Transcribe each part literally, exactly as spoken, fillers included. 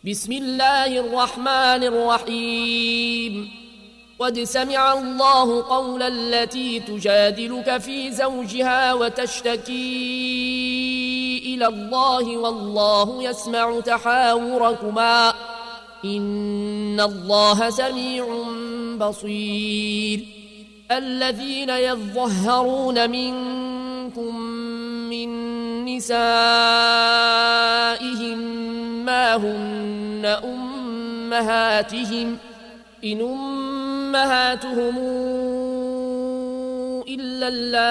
بسم الله الرحمن الرحيم قد سمع الله قول التي تجادلك في زوجها وتشتكي إلى الله والله يسمع تحاوركما إن الله سميع بصير الذين يظهرون منكم من نسائهم ما هن أمهاتهم إن أمهاتهم إلا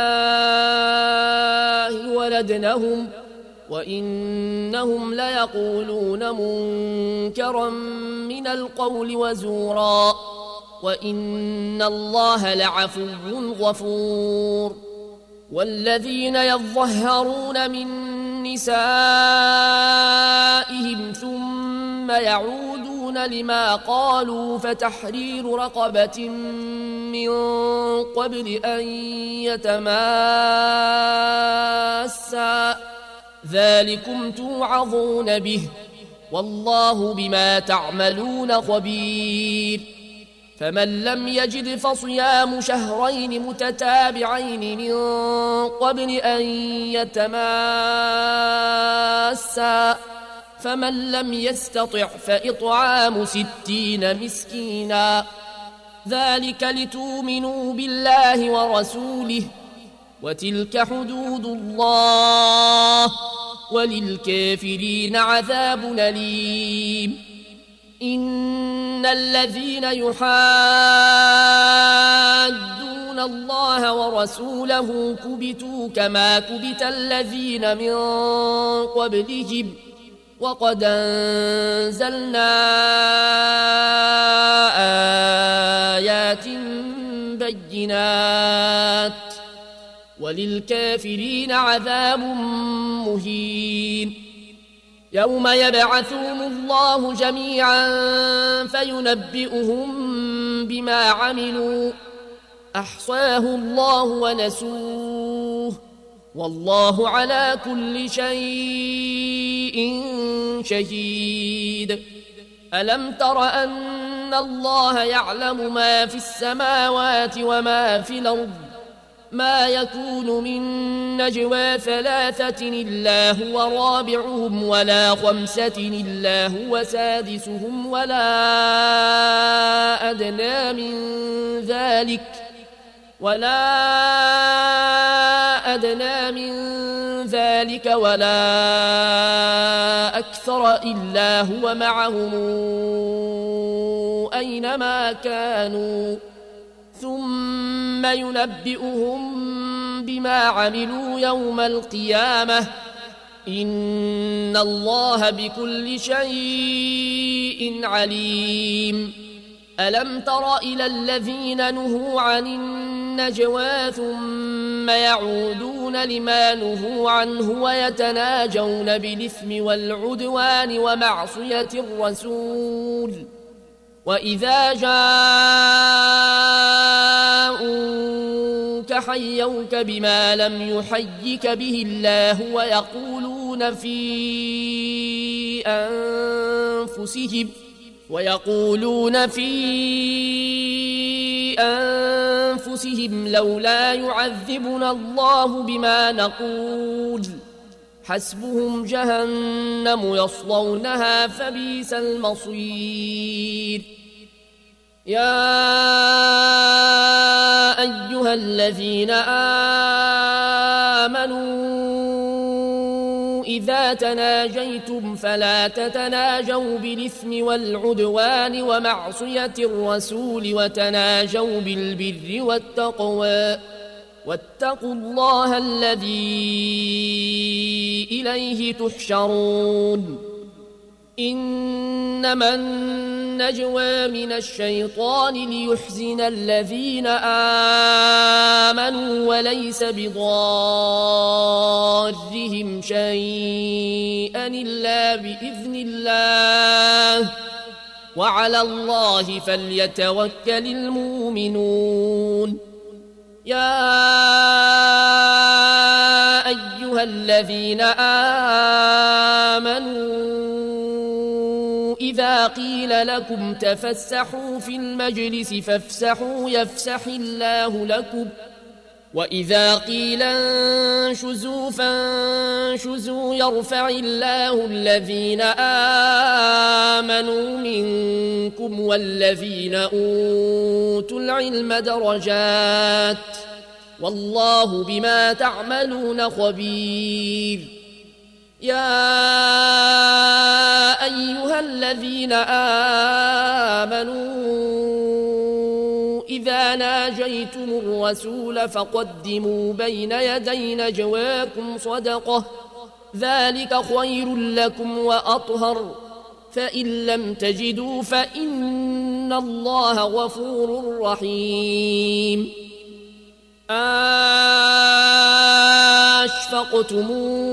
الله ولدنهم وإنهم ليقولون منكرا من القول وزورا وإن الله لعفو غفور والذين يظهرون من نسائهم ثم يعودون لما قالوا فتحرير رقبة من قبل أن يتماسا ذلكم توعظون به والله بما تعملون خبير فمن لم يجد فصيام شهرين متتابعين من قبل أن يتماسا فمن لم يستطع فإطعام ستين مسكينا ذلك لتؤمنوا بالله ورسوله وتلك حدود الله وللكافرين عذاب أليم إن الذين يحادون الله ورسوله كبتوا كما كبت الذين من قبلهم وقد أنزلنا آيات بينات وللكافرين عذاب مهين يوم يبعثهم الله جميعا فينبئهم بما عملوا أحصاه الله ونسوه والله على كل شيء شهيد ألم تر أن الله يعلم ما في السماوات وما في الأرض ما يكون من نجوى ثلاثة إلا هو رابعهم ولا خمسة إلا هو سادسهم ولا أدنى من ذلك ولا أدنى من ذلك ولا أكثر إلا هو معهم أينما كانوا ثم ينبئهم بما عملوا يوم القيامة إن الله بكل شيء عليم ألم تر إلى الذين نهوا عن النجوى ثم يعودون لما نهوا عنه ويتناجون بالإثم والعدوان ومعصية الرسول وإذا جاءوك حيوك بما لم يحيك به الله ويقولون في أنفسهم ويقولون في أنفسهم لولا يعذبنا الله بما نقول حسبهم جهنم يصلونها فبئس المصير يا أيها الذين آمنوا إذا تناجيتم فلا تتناجوا بالإثم والعدوان ومعصية الرسول وتناجوا بالبر والتقوى واتقوا الله الذي إليه تحشرون إنما النجوى من الشيطان ليحزن الذين آمنوا وليس بضارهم شيئا إلا بإذن الله وعلى الله فليتوكل المؤمنون يا أيها الذين آمنوا إذا قيل لكم تفسحوا في المجلس فافسحوا يفسح الله لكم وإذا قيل انشزوا فانشزوا يرفع الله الذين آمنوا منكم والذين أوتوا العلم درجات والله بما تعملون خبير. يا أيها الذين آمنوا إذا ناجيتم الرسول فقدموا بين يدي نجواكم صدقة ذلك خير لكم وأطهر فإن لم تجدوا فإن الله غفور رحيم. أشفقتم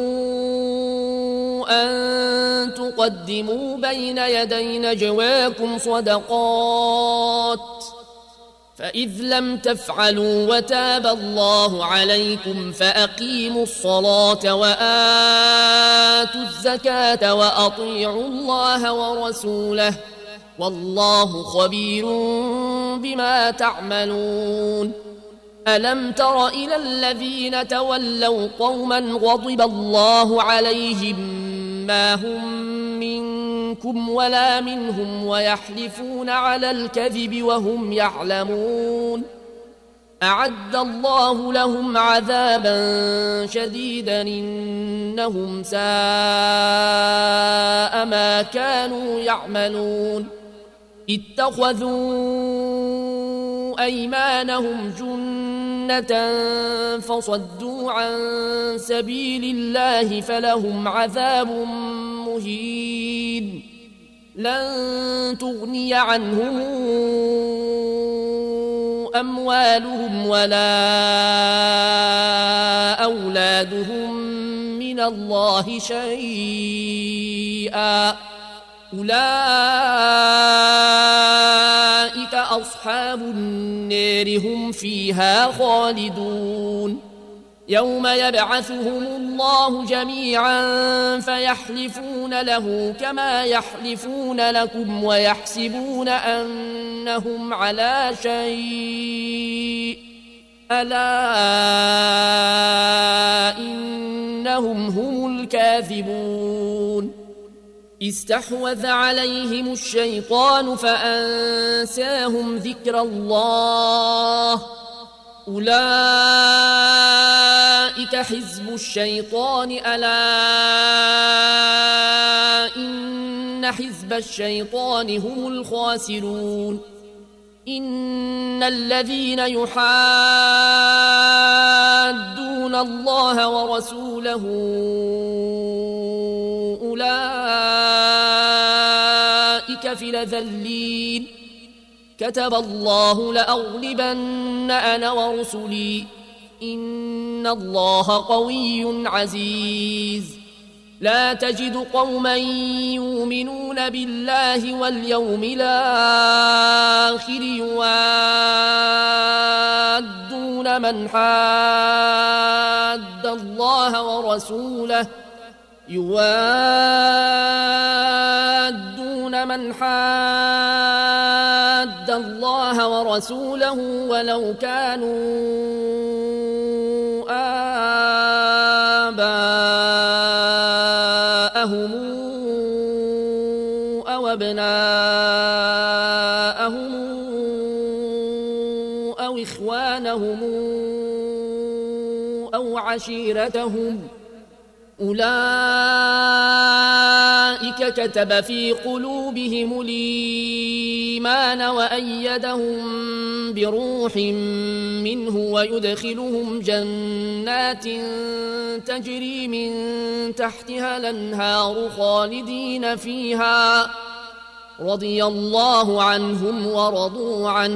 أن تقدموا بين يدي نجواكم صدقات فإذ لم تفعلوا وتاب الله عليكم فأقيموا الصلاة وآتوا الزكاة وأطيعوا الله ورسوله والله خبير بما تعملون. ألم تر إلى الذين تولوا قوما غضب الله عليهم ما هم منكم ولا منهم ويحلفون على الكذب وهم يعلمون أعد الله لهم عذابا شديدا إنهم ساء ما كانوا يعملون. اتخذوا أيمانهم جنة فصدوا عن سبيل الله فلهم عذاب مهين. لن تغني عنهم أموالهم ولا أولادهم من الله شيئا أولئك أصحاب النار هم فيها خالدون. يوم يبعثهم الله جميعا فيحلفون له كما يحلفون لكم ويحسبون أنهم على شيء ألا إنهم هم الكاذبون. استحوذ عليهم الشيطان فأنساهم ذكر الله أولئك حزب الشيطان ألا إن حزب الشيطان هم الخاسرون. إن الذين يحادون الله ورسوله أولئك في الأذلين. كتب الله لأغلبن أنا ورسلي إن الله قوي عزيز. لا تجد قوما يؤمنون بالله واليوم الآخر يوادون من حاد الله ورسوله يوادون من حاد الله ورسوله ولو كانوا آباءهم أو أبناءهم أو إخوانهم أو عشيرتهم أولئك كتب في قلوبهم الإيمان وأيدهم بروح منه ويدخلهم جنات تجري من تحتها الأنهار خالدين فيها رضي الله عنهم ورضوا عنه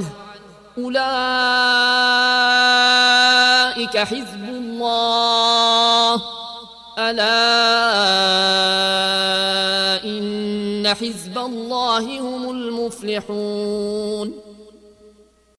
أولئك حزب الله ألا إن حزب الله هم المفلحون.